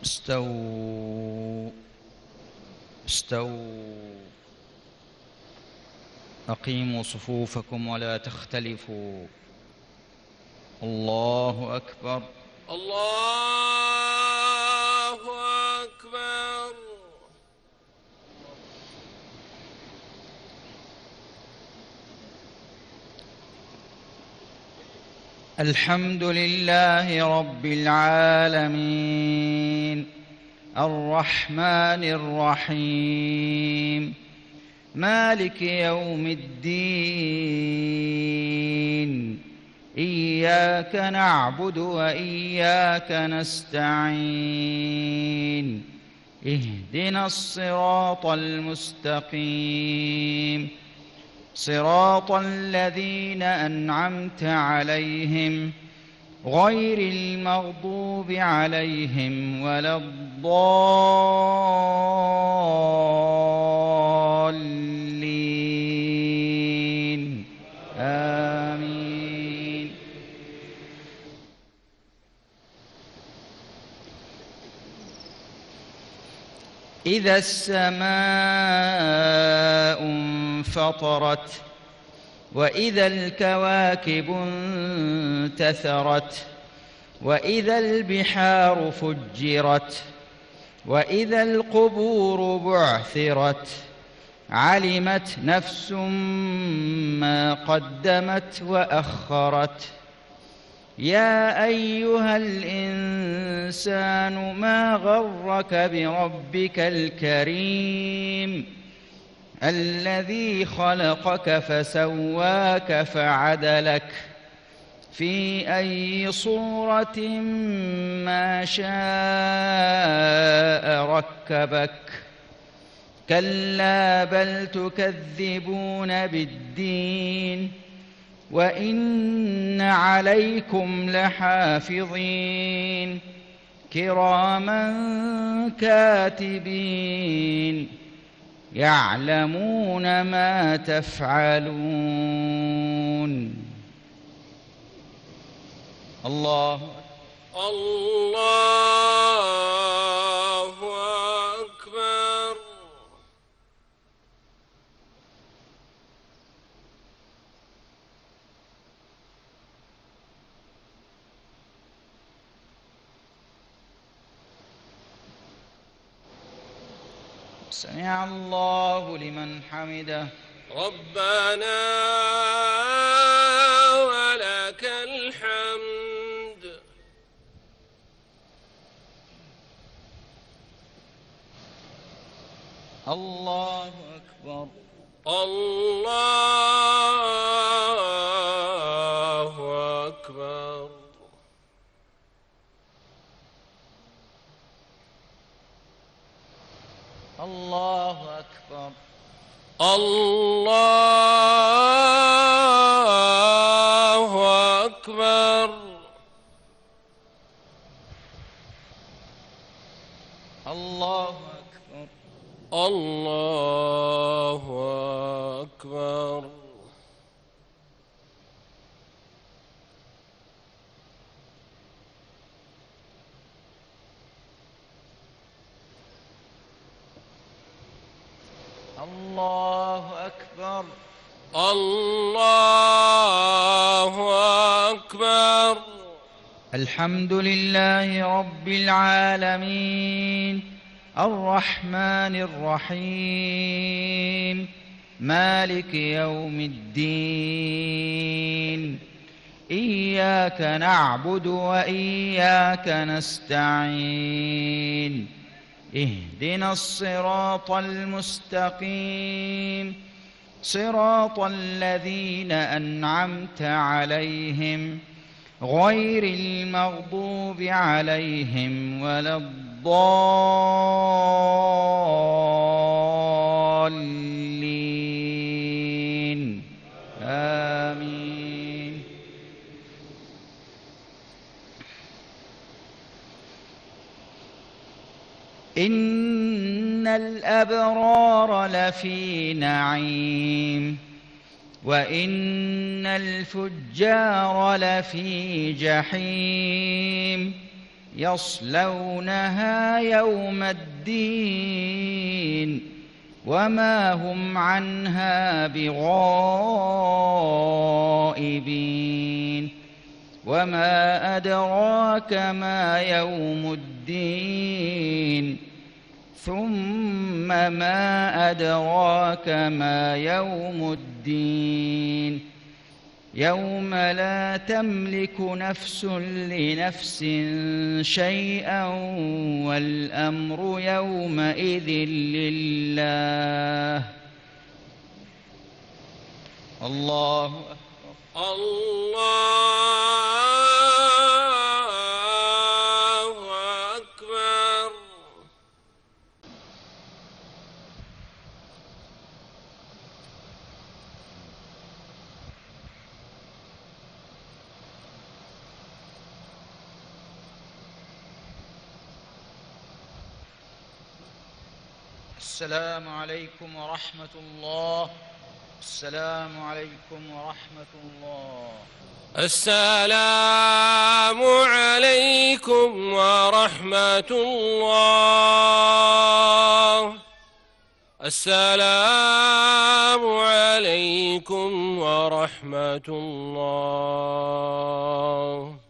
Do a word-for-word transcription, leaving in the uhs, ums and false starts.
استووا استووا أقيموا صفوفكم ولا تختلفوا. الله أكبر. الله أكبر. الحمد لله رب العالمين الرحمن الرحيم مالك يوم الدين إياك نعبد وإياك نستعين اهدنا الصراط المستقيم صراط الذين أنعمت عليهم غير المغضوب عليهم ولا الضالين آمين. إذا السماء انفطرت وإذا الكواكب انتثرت وإذا البحار فجرت وإذا القبور بعثرت علمت نفس ما قدمت وأخرت. يا أيها الإنسان ما غرك بربك الكريم الذي خلقك فسواك فعدلك في أي صورة ما شاء ركبك. كلا بل تكذبون بالدين وإن عليكم لحافظين كراما كاتبين يعلمون ما تفعلون. الله الله أكبر. سمع الله لمن حمده. ربنا ولك الحمد. الله أكبر. الله أكبر. الله أكبر. الله أكبر. الله أكبر. الله أكبر. الله أكبر. الله أكبر. الحمد لله رب العالمين الرحمن الرحيم مالك يوم الدين إياك نعبد وإياك نستعين اهدنا الصراط المستقيم صراط الذين أنعمت عليهم غير المغضوب عليهم ولا الضالين آمين. إن الأبرار لفي نعيم وإن الفجار لفي جحيم يصلونها يوم الدين وما هم عنها بغائبين وما أدراك ما يوم الدين ثم ما أدراك ما يوم الدين يوم لا تملك نفس لنفس شيئا والأمر يومئذ لله. الله أكبر. الله أكبر. السلام عليكم ورحمة الله. السلام عليكم ورحمة الله. السلام عليكم ورحمة الله. السلام عليكم ورحمة الله.